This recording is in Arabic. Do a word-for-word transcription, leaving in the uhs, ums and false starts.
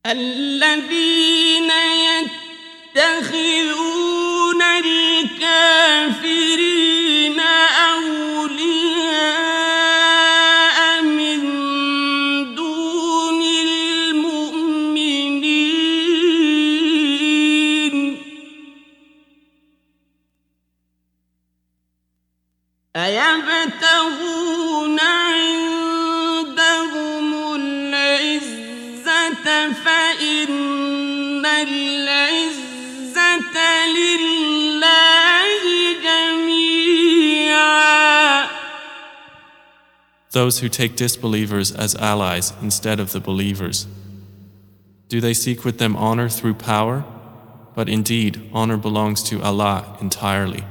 الذين يتخذون الكافرين أولياء من دون المؤمنين أيبتغون عندهم العزة فإن العزة لله جميعا. Those who take disbelievers as allies instead of the believers, do they seek with them honor through power? But indeed, honor belongs to Allah entirely.